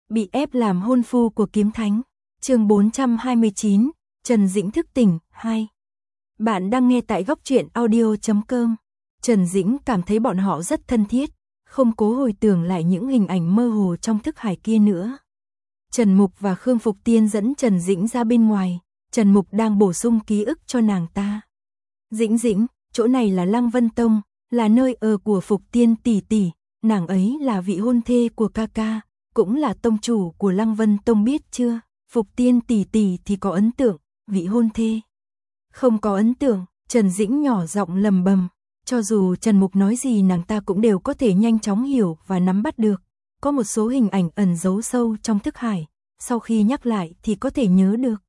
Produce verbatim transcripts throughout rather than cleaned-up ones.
Bị ép làm hôn phu của kiếm thánh. Chương bốn trăm hai mươi chín, Trần Dĩnh thức tỉnh hai. Bạn đang nghe tại góc truyện audio chấm com. Trần Dĩnh cảm thấy bọn họ rất thân thiết, không cố hồi tưởng lại những hình ảnh mơ hồ trong thức hải kia nữa. Trần Mục và Khương Phục Tiên dẫn Trần Dĩnh ra bên ngoài, Trần Mục đang bổ sung ký ức cho nàng ta. Dĩnh Dĩnh, chỗ này là Lăng Vân Tông, là nơi ở của Phục Tiên tỷ tỷ, nàng ấy là vị hôn thê của ca ca, cũng là tông chủ của Lăng Vân Tông, biết chưa? Phục Tiên tỷ tỷ thì có ấn tượng, vị hôn thê. Không có ấn tượng, Trần Dĩnh nhỏ giọng lầm bầm, cho dù Trần Mục nói gì nàng ta cũng đều có thể nhanh chóng hiểu và nắm bắt được. Có một số hình ảnh ẩn giấu sâu trong thức hải, sau khi nhắc lại thì có thể nhớ được.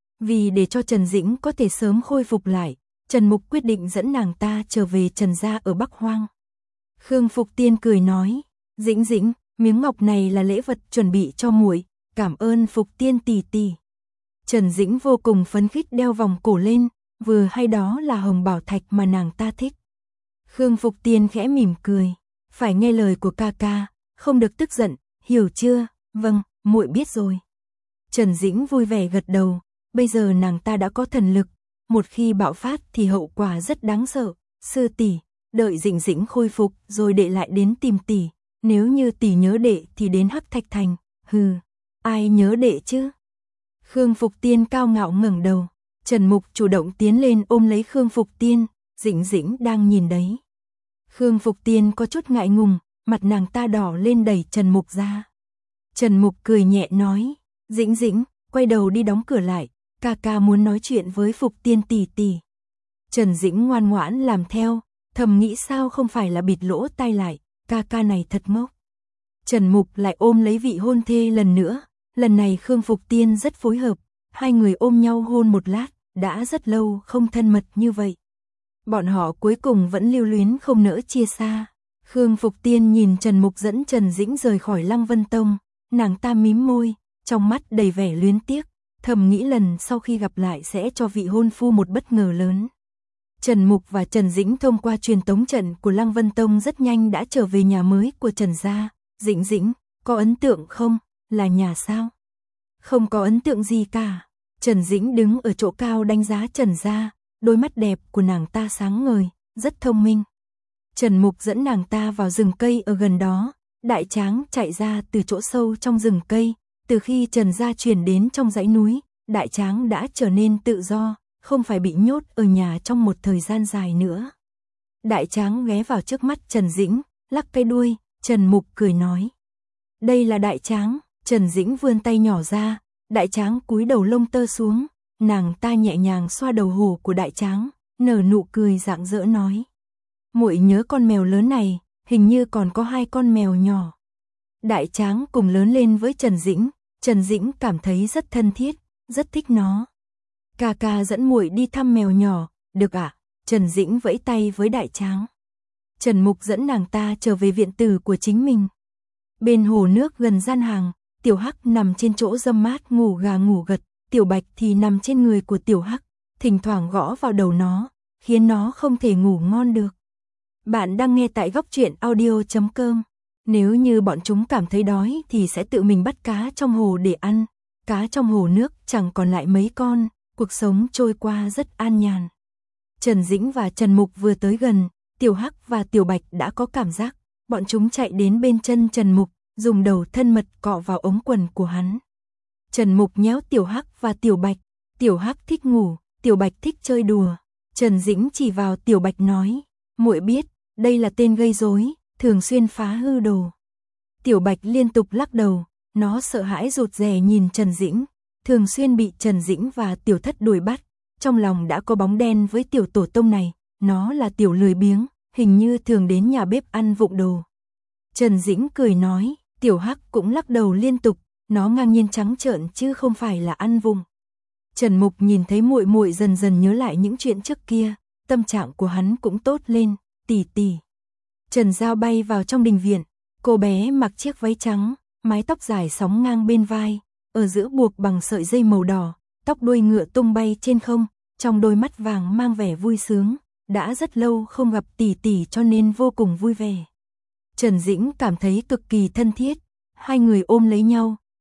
Vì để cho Trần Dĩnh có thể sớm khôi phục lại, Trần Mục quyết định dẫn nàng ta trở về Trần gia ở Bắc Hoang. Khương Phục Tiên cười nói, Dĩnh Dĩnh, miếng ngọc này là lễ vật chuẩn bị cho muội, cảm ơn Phục Tiên tỷ tỷ. Trần Dĩnh vô cùng phấn khích đeo vòng cổ lên, vừa hay đó là hồng bảo thạch mà nàng ta thích. Khương Phục Tiên khẽ mỉm cười, phải nghe lời của ca ca, không được tức giận, hiểu chưa? Vâng, muội biết rồi. Trần Dĩnh vui vẻ gật đầu, bây giờ nàng ta đã có thần lực, một khi bạo phát thì hậu quả rất đáng sợ. Sư tỷ, đợi Dĩnh Dĩnh khôi phục rồi đệ lại đến tìm tỷ, nếu như tỷ nhớ đệ thì đến Hắc Thạch Thành. Hừ, ai nhớ đệ chứ? Khương Phục Tiên cao ngạo ngẩng đầu, Trần Mục chủ động tiến lên ôm lấy Khương Phục Tiên, Dĩnh Dĩnh đang nhìn đấy. Khương Phục Tiên có chút ngại ngùng, mặt nàng ta đỏ lên đẩy Trần Mục ra. Trần Mục cười nhẹ nói, Dĩnh Dĩnh, quay đầu đi đóng cửa lại, ca ca muốn nói chuyện với Phục Tiên tỷ tỷ. Trần Dĩnh ngoan ngoãn làm theo, thầm nghĩ sao không phải là bịt lỗ tai lại, ca ca này thật ngốc. Trần Mục lại ôm lấy vị hôn thê lần nữa, lần này Khương Phục Tiên rất phối hợp, hai người ôm nhau hôn một lát, đã rất lâu không thân mật như vậy. Bọn họ cuối cùng vẫn lưu luyến không nỡ chia xa. Khương Phục Tiên nhìn Trần Mục dẫn Trần Dĩnh rời khỏi Lăng Vân Tông, nàng ta mím môi, trong mắt đầy vẻ luyến tiếc, thầm nghĩ lần sau khi gặp lại sẽ cho vị hôn phu một bất ngờ lớn. Trần Mục và Trần Dĩnh thông qua truyền tống trận của Lăng Vân Tông rất nhanh đã trở về nhà mới của Trần gia. Dĩnh Dĩnh, có ấn tượng không? Là nhà sao? Không có ấn tượng gì cả. Trần Dĩnh đứng ở chỗ cao đánh giá Trần gia, đôi mắt đẹp của nàng ta sáng ngời, rất thông minh. Trần Mục dẫn nàng ta vào rừng cây ở gần đó, Đại Tráng chạy ra từ chỗ sâu trong rừng cây, từ khi Trần gia chuyển đến trong dãy núi, Đại Tráng đã trở nên tự do, không phải bị nhốt ở nhà trong một thời gian dài nữa. Đại Tráng ghé vào trước mắt Trần Dĩnh, lắc cái đuôi, Trần Mục cười nói. Đây là Đại Tráng, Trần Dĩnh vươn tay nhỏ ra, Đại Tráng cúi đầu lông tơ xuống, nàng ta nhẹ nhàng xoa đầu hổ của Đại Tráng, nở nụ cười rạng rỡ nói. Muội nhớ con mèo lớn này, hình như còn có hai con mèo nhỏ. Đại Tráng cùng lớn lên với Trần Dĩnh, Trần Dĩnh cảm thấy rất thân thiết, rất thích nó. Ca ca dẫn muội đi thăm mèo nhỏ, được ạ? À? Trần Dĩnh vẫy tay với Đại Tráng. Trần Mục dẫn nàng ta trở về viện tử của chính mình. Bên hồ nước gần gian hàng, Tiểu Hắc nằm trên chỗ râm mát ngủ gà ngủ gật, Tiểu Bạch thì nằm trên người của Tiểu Hắc, thỉnh thoảng gõ vào đầu nó, khiến nó không thể ngủ ngon được. Bạn đang nghe tại góc truyện audio chấm com. Nếu như bọn chúng cảm thấy đói thì sẽ tự mình bắt cá trong hồ để ăn. Cá trong hồ nước chẳng còn lại mấy con, cuộc sống trôi qua rất an nhàn. Trần Dĩnh và Trần Mục vừa tới gần, Tiểu Hắc và Tiểu Bạch đã có cảm giác. Bọn chúng chạy đến bên chân Trần Mục, dùng đầu thân mật cọ vào ống quần của hắn. Trần Mục nhéo Tiểu Hắc và Tiểu Bạch. Tiểu Hắc thích ngủ, Tiểu Bạch thích chơi đùa. Trần Dĩnh chỉ vào Tiểu Bạch nói, muội biết, đây là tên gây rối, thường xuyên phá hư đồ. Tiểu Bạch liên tục lắc đầu, nó sợ hãi rụt rè nhìn Trần Dĩnh, thường xuyên bị Trần Dĩnh và Tiểu Thất đuổi bắt, trong lòng đã có bóng đen với Tiểu Tổ tông này, nó là Tiểu lười biếng, hình như thường đến nhà bếp ăn vụng đồ. Trần Dĩnh cười nói, Tiểu Hắc cũng lắc đầu liên tục, nó ngang nhiên trắng trợn chứ không phải là ăn vụng. Trần Mục nhìn thấy muội muội dần dần nhớ lại những chuyện trước kia, tâm trạng của hắn cũng tốt lên, tỷ tỷ. Trần Giao bay vào trong đình viện, cô bé mặc chiếc váy trắng, mái tóc dài sóng ngang bên vai, ở giữa buộc bằng sợi dây màu đỏ, tóc đuôi ngựa tung bay trên không, trong đôi mắt vàng mang vẻ vui sướng, đã rất lâu không gặp tỷ tỷ cho nên vô cùng vui vẻ. Trần Dĩnh cảm thấy cực kỳ thân thiết, hai người ôm lấy nhau,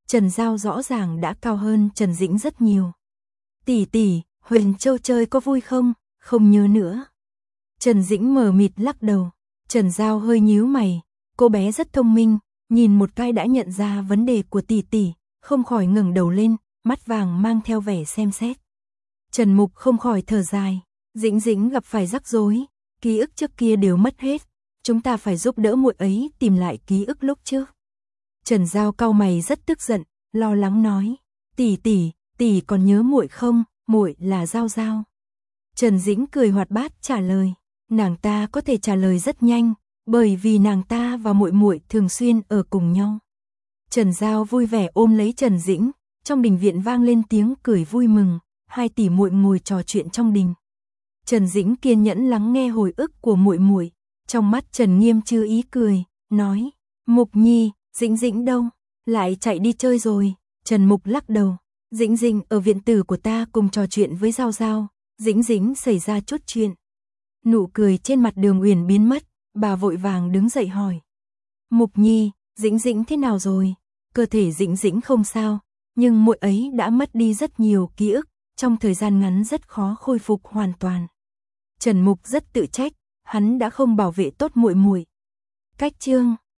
Trần Giao rõ ràng đã cao hơn Trần Dĩnh rất nhiều. Tỷ tỷ, Huyền Châu chơi có vui không? Không nhớ nữa. Trần Dĩnh mờ mịt lắc đầu. Trần Giao hơi nhíu mày, cô bé rất thông minh, nhìn một cái đã nhận ra vấn đề của tỷ tỷ, không khỏi ngẩng đầu lên, mắt vàng mang theo vẻ xem xét. Trần Mục không khỏi thở dài, Dĩnh Dĩnh gặp phải rắc rối, ký ức trước kia đều mất hết, chúng ta phải giúp đỡ muội ấy tìm lại ký ức lúc trước. Trần Giao cau mày rất tức giận, lo lắng nói, tỷ tỷ, tỷ còn nhớ muội không, muội là Giao Giao. Trần Dĩnh cười hoạt bát trả lời, nàng ta có thể trả lời rất nhanh, bởi vì nàng ta và muội muội thường xuyên ở cùng nhau. Trần Giao vui vẻ ôm lấy Trần Dĩnh, trong đình viện vang lên tiếng cười vui mừng, hai tỷ muội ngồi trò chuyện trong đình. Trần Dĩnh kiên nhẫn lắng nghe hồi ức của muội muội, trong mắt Trần Nghiêm chứa ý cười, nói, Mục Nhi, Dĩnh Dĩnh đâu, lại chạy đi chơi rồi. Trần Mục lắc đầu, Dĩnh Dĩnh ở viện tử của ta cùng trò chuyện với Giao Giao, Dĩnh Dĩnh xảy ra chút chuyện. Nụ cười trên mặt Đường Uyển biến mất, bà vội vàng đứng dậy hỏi, Mục Nhi, Dĩnh Dĩnh thế nào rồi? Cơ thể Dĩnh Dĩnh không sao, nhưng muội ấy đã mất đi rất nhiều ký ức, trong thời gian ngắn rất khó khôi phục hoàn toàn. Trần Mục rất tự trách, hắn đã không bảo vệ tốt muội muội. Cách chương